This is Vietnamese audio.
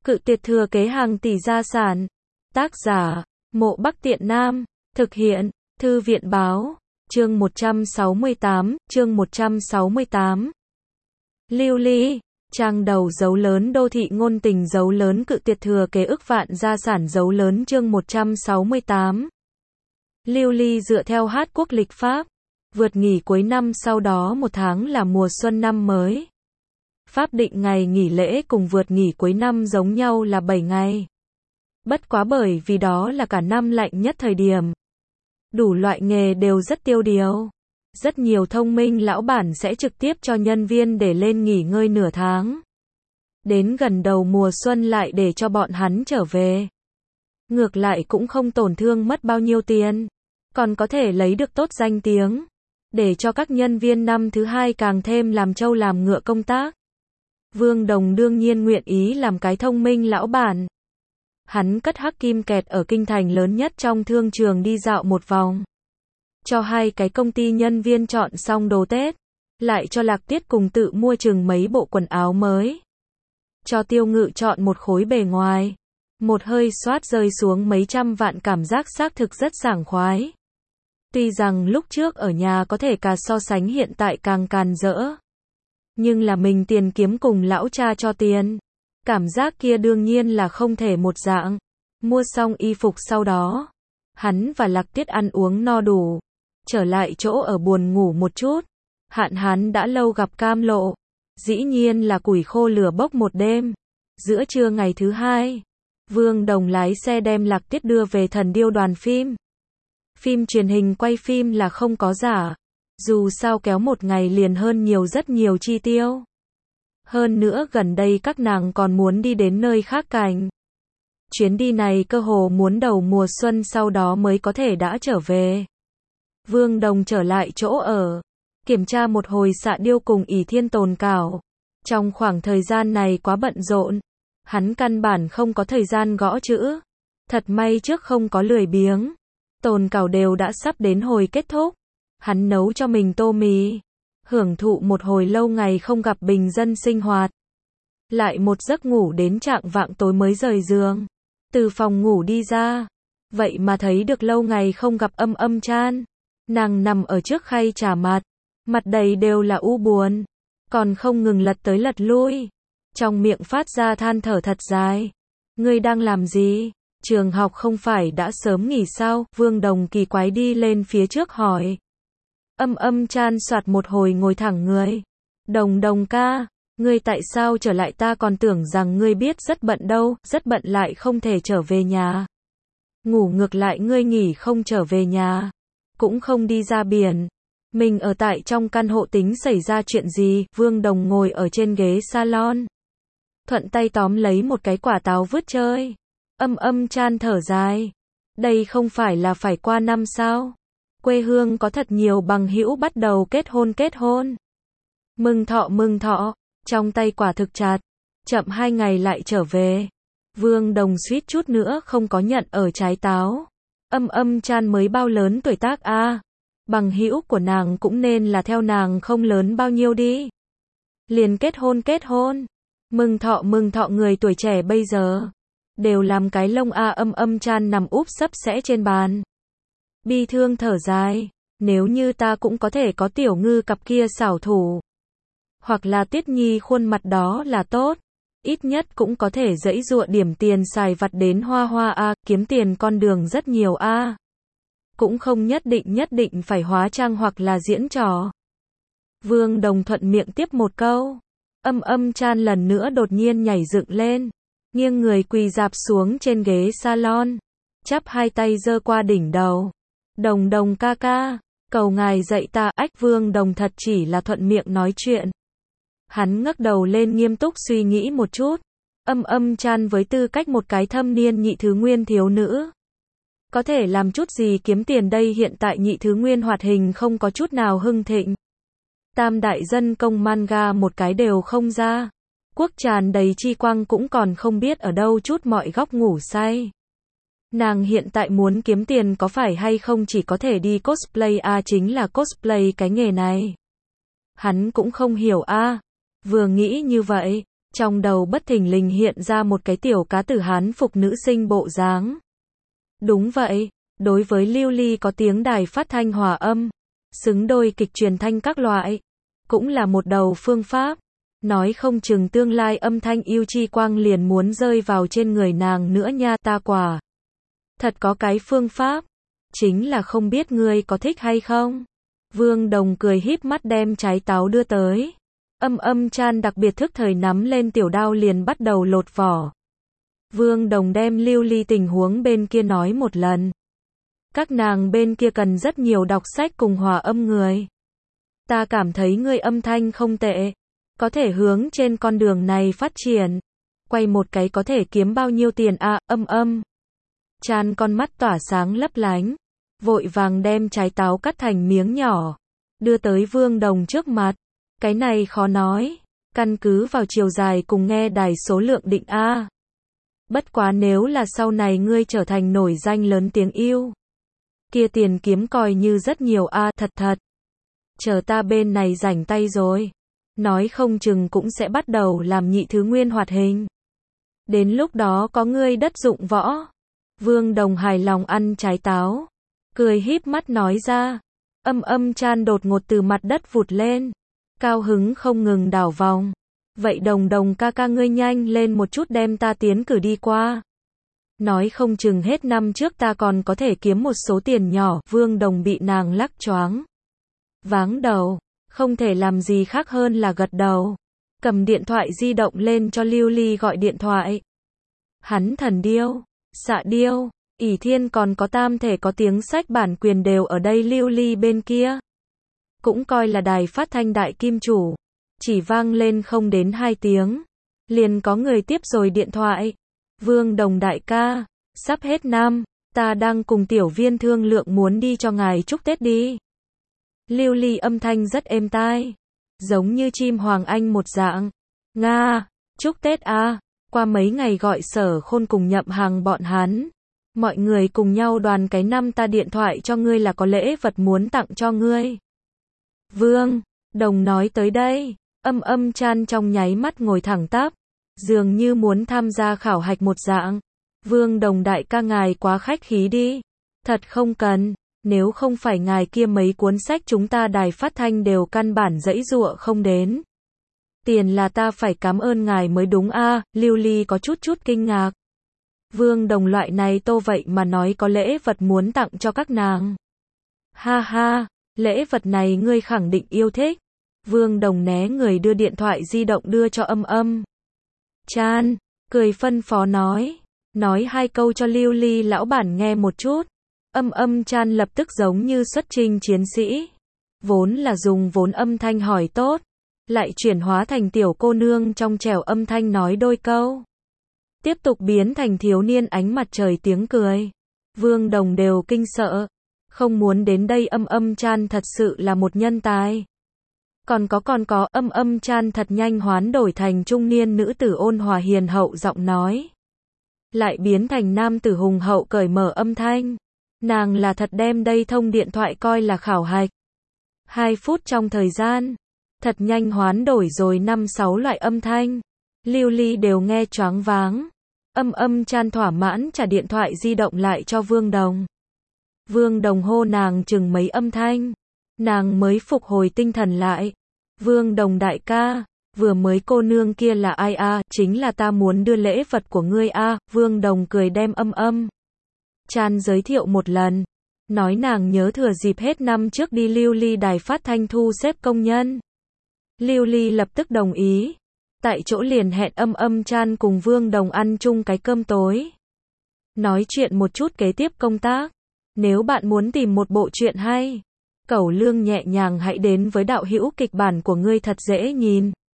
Cự tuyệt thừa kế hàng tỷ gia sản. Tác giả, Mộ Bắc Tiện Nam. Thực hiện, Thư viện báo. Chương 168. Lưu Ly. Trang đầu dấu lớn đô thị ngôn tình dấu lớn cự tuyệt thừa kế ức vạn gia sản dấu lớn chương 168. Lưu Ly dựa theo Hát quốc lịch Pháp. Vượt nghỉ cuối năm sau đó một tháng là mùa xuân năm mới. Pháp định ngày nghỉ lễ cùng vượt nghỉ cuối năm giống nhau là 7 ngày. Bất quá bởi vì đó là cả năm lạnh nhất thời điểm. Đủ loại nghề đều rất tiêu điều. Rất nhiều thông minh lão bản sẽ trực tiếp cho nhân viên để lên nghỉ ngơi nửa tháng. Đến gần đầu mùa xuân lại để cho bọn hắn trở về. Ngược lại cũng không tổn thương mất bao nhiêu tiền. Còn có thể lấy được tốt danh tiếng. Để cho các nhân viên năm thứ hai càng thêm làm trâu làm ngựa công tác. Vương Đồng đương nhiên nguyện ý làm cái thông minh lão bản. Hắn cất hắc kim kẹt ở kinh thành lớn nhất trong thương trường đi dạo một vòng. Cho hai cái công ty nhân viên chọn xong đồ Tết. Lại cho Lạc Tiết cùng tự mua chừng mấy bộ quần áo mới. Cho Tiêu Ngự chọn một khối bề ngoài. Một hơi xoát rơi xuống mấy trăm vạn cảm giác xác thực rất sảng khoái. Tuy rằng lúc trước ở nhà có thể cả so sánh hiện tại càng càn rỡ. Nhưng là mình tiền kiếm cùng lão cha cho tiền. Cảm giác kia đương nhiên là không thể một dạng. Mua xong y phục sau đó. Hắn và Lạc Tiết ăn uống no đủ. Trở lại chỗ ở buồn ngủ một chút. Hạn Hán đã lâu gặp cam lộ. Dĩ nhiên là củi khô lửa bốc một đêm. Giữa trưa ngày thứ hai. Vương Đồng lái xe đem Lạc Tiết đưa về Thần Điêu đoàn phim. Phim truyền hình quay phim là không có giả. Dù sao kéo một ngày liền hơn nhiều rất nhiều chi tiêu. Hơn nữa gần đây các nàng còn muốn đi đến nơi khác cảnh. Chuyến đi này cơ hồ muốn đầu mùa xuân sau đó mới có thể đã trở về. Vương Đồng trở lại chỗ ở. Kiểm tra một hồi Xạ Điêu cùng ỷ thiên tồn cảo. Trong khoảng thời gian này quá bận rộn. Hắn căn bản không có thời gian gõ chữ. Thật may trước không có lười biếng. Tồn cảo đều đã sắp đến hồi kết thúc. Hắn nấu cho mình tô mì. Hưởng thụ một hồi lâu ngày không gặp bình dân sinh hoạt. Lại một giấc ngủ đến trạng vạng tối mới rời giường. Từ phòng ngủ đi ra. Vậy mà thấy được lâu ngày không gặp Âm Âm Chan. Nàng nằm ở trước khay trà mặt. Mặt đầy đều là u buồn. Còn không ngừng lật tới lật lui. Trong miệng phát ra than thở thật dài. Ngươi đang làm gì? Trường học không phải đã sớm nghỉ sao? Vương Đồng kỳ quái đi lên phía trước hỏi. Âm Âm Chan soạt một hồi ngồi thẳng người. Đồng ca, ngươi tại sao trở lại ta còn tưởng rằng ngươi biết rất bận đâu, rất bận lại không thể trở về nhà. Ngủ ngược lại ngươi nghỉ không trở về nhà. Cũng không đi ra biển. Mình ở tại trong căn hộ tính xảy ra chuyện gì? Vương Đồng ngồi ở trên ghế salon. Thuận tay tóm lấy một cái quả táo vứt chơi. Âm Chan thở dài. Đây không phải là phải qua năm sao? Quê hương có thật nhiều bằng hữu bắt đầu kết hôn. Mừng thọ, trong tay quả thực chặt. Chậm 2 ngày lại trở về. Vương Đồng suýt chút nữa không có nhận ở trái táo. Âm Chan mới bao lớn tuổi tác a? Bằng hữu của nàng cũng nên là theo nàng không lớn bao nhiêu đi. Liền kết hôn. Mừng thọ người tuổi trẻ bây giờ. Đều làm cái lông a. Âm Chan nằm úp sấp sẽ trên bàn. Bi thương thở dài. Nếu như ta cũng có thể có Tiểu Ngư cặp kia xảo thủ. Hoặc là Tiết Nhi khuôn mặt đó là tốt. Ít nhất cũng có thể dãy dụa điểm tiền xài vặt đến hoa a. Kiếm tiền con đường rất nhiều a. Cũng không nhất định phải hóa trang hoặc là diễn trò. Vương Đồng thuận miệng tiếp một câu. Âm Chan lần nữa đột nhiên nhảy dựng lên. Nghiêng người quỳ dạp xuống trên ghế salon. Chắp hai tay giơ qua đỉnh đầu. Đồng ca, cầu ngài dạy ta. Ách. Vương Đồng thật chỉ là thuận miệng nói chuyện. Hắn ngước đầu lên nghiêm túc suy nghĩ một chút. Âm Chan với tư cách một cái thâm niên nhị thứ nguyên thiếu nữ. Có thể làm chút gì kiếm tiền đây? Hiện tại nhị thứ nguyên hoạt hình không có chút nào hưng thịnh. Tam đại dân công manga một cái đều không ra. Quốc tràn đầy chi quang cũng còn không biết ở đâu chút mọi góc ngủ say. Nàng hiện tại muốn kiếm tiền có phải hay không chỉ có thể đi cosplay a? Chính là cosplay cái nghề này. Hắn cũng không hiểu a. Vừa nghĩ như vậy, Trong đầu bất thình lình hiện ra một cái tiểu cá tử Hán phục nữ sinh bộ dáng. Đúng vậy, đối với Lưu Ly có tiếng đài phát thanh hòa âm, xứng đôi kịch truyền thanh các loại, cũng là một đầu phương pháp. Nói không chừng tương lai âm thanh yêu chi quang liền muốn rơi vào trên người nàng nữa nha, ta quả thật có cái phương pháp, chính là không biết ngươi có thích hay không. Vương Đồng cười híp mắt đem trái táo đưa tới. Chan đặc biệt thức thời nắm lên tiểu đao liền bắt đầu lột vỏ. Vương Đồng đem Lưu Ly tình huống bên kia nói một lần. Các nàng bên kia cần rất nhiều đọc sách cùng hòa âm người. Ta cảm thấy ngươi âm thanh không tệ, có thể hướng trên con đường này phát triển. Quay một cái có thể kiếm bao nhiêu tiền à, Chan con mắt tỏa sáng lấp lánh, vội vàng đem trái táo cắt thành miếng nhỏ, đưa tới Vương Đồng trước mặt. Cái này khó nói, căn cứ vào chiều dài cùng nghe đài số lượng định a. Bất quá nếu là sau này ngươi trở thành nổi danh lớn tiếng yêu, kia tiền kiếm coi như rất nhiều a, thật. Chờ ta bên này rảnh tay rồi, nói không chừng cũng sẽ bắt đầu làm nhị thứ nguyên hoạt hình. Đến lúc đó có ngươi đất dụng võ. Vương Đồng hài lòng ăn trái táo, cười híp mắt nói ra. Chan đột ngột từ mặt đất vụt lên, cao hứng không ngừng đảo vòng. Vậy Đồng ca ca ngươi nhanh lên một chút đem ta tiến cử đi qua. Nói không chừng hết năm trước ta còn có thể kiếm một số tiền nhỏ. Vương Đồng bị nàng lắc choáng váng đầu, không thể làm gì khác hơn là gật đầu. Cầm điện thoại di động lên cho Lưu Ly gọi điện thoại. Hắn Thần Điêu, Xạ Điêu, ỷ Thiên còn có Tam Thể có tiếng sách bản quyền đều ở đây. Lưu Ly bên kia cũng coi là đài phát thanh đại kim chủ, chỉ vang lên không đến 2 tiếng, liền có người tiếp rồi điện thoại. Vương Đồng đại ca, sắp hết năm, ta đang cùng tiểu viên thương lượng muốn đi cho ngài chúc Tết đi. Lưu Ly âm thanh rất êm tai, giống như chim hoàng anh một dạng. Nga, chúc Tết à, qua mấy ngày gọi Sở Khôn cùng Nhậm Hàng bọn hắn. Mọi người cùng nhau đoàn cái năm ta điện thoại cho ngươi là có lễ vật muốn tặng cho ngươi. Vương Đồng nói tới đây, Chan trong nháy mắt ngồi thẳng tắp, dường như muốn tham gia khảo hạch một dạng. Vương Đồng đại ca ngài quá khách khí đi. Thật không cần, nếu không phải ngài kia mấy cuốn sách chúng ta đài phát thanh đều căn bản giãy giụa không đến. Tiền là ta phải cảm ơn ngài mới đúng a. Lưu Ly có chút kinh ngạc. Vương Đồng loại này tô vậy mà nói có lễ vật muốn tặng cho các nàng. Ha ha, lễ vật này ngươi khẳng định yêu thích. Vương Đồng né người đưa điện thoại di động đưa cho Chan, cười phân phó nói 2 câu cho Lưu Ly lão bản nghe một chút. Chan lập tức giống như xuất chinh chiến sĩ, vốn là dùng vốn âm thanh hỏi tốt, lại chuyển hóa thành tiểu cô nương trong trẻo âm thanh nói đôi câu, tiếp tục biến thành thiếu niên ánh mặt trời tiếng cười. Vương Đồng đều kinh sợ, không muốn đến đây. Chan thật sự là một nhân tài. Còn có Chan thật nhanh hoán đổi thành trung niên nữ tử ôn hòa hiền hậu giọng nói, lại biến thành nam tử hùng hậu cởi mở âm thanh. Nàng là thật đem đây thông điện thoại coi là khảo hạch. 2 phút trong thời gian, thật nhanh hoán đổi rồi 5-6 loại âm thanh. Lưu Ly đều nghe choáng váng. Chan thỏa mãn trả điện thoại di động lại cho Vương Đồng. Vương Đồng hô nàng chừng mấy âm thanh, nàng mới phục hồi tinh thần lại. Vương Đồng đại ca, vừa mới cô nương kia là ai a? Chính là ta muốn đưa lễ vật của ngươi a. Vương Đồng cười đem Chan giới thiệu một lần, nói nàng nhớ thừa dịp hết năm trước đi Lưu Ly đài phát thanh thu xếp công nhân. Lưu Ly lập tức đồng ý, tại chỗ liền hẹn Chan cùng Vương Đồng ăn chung cái cơm tối, nói chuyện một chút kế tiếp công tác. Nếu bạn muốn tìm một bộ truyện hay, cẩu lương nhẹ nhàng hãy đến với đạo hữu kịch bản của ngươi thật dễ nhìn.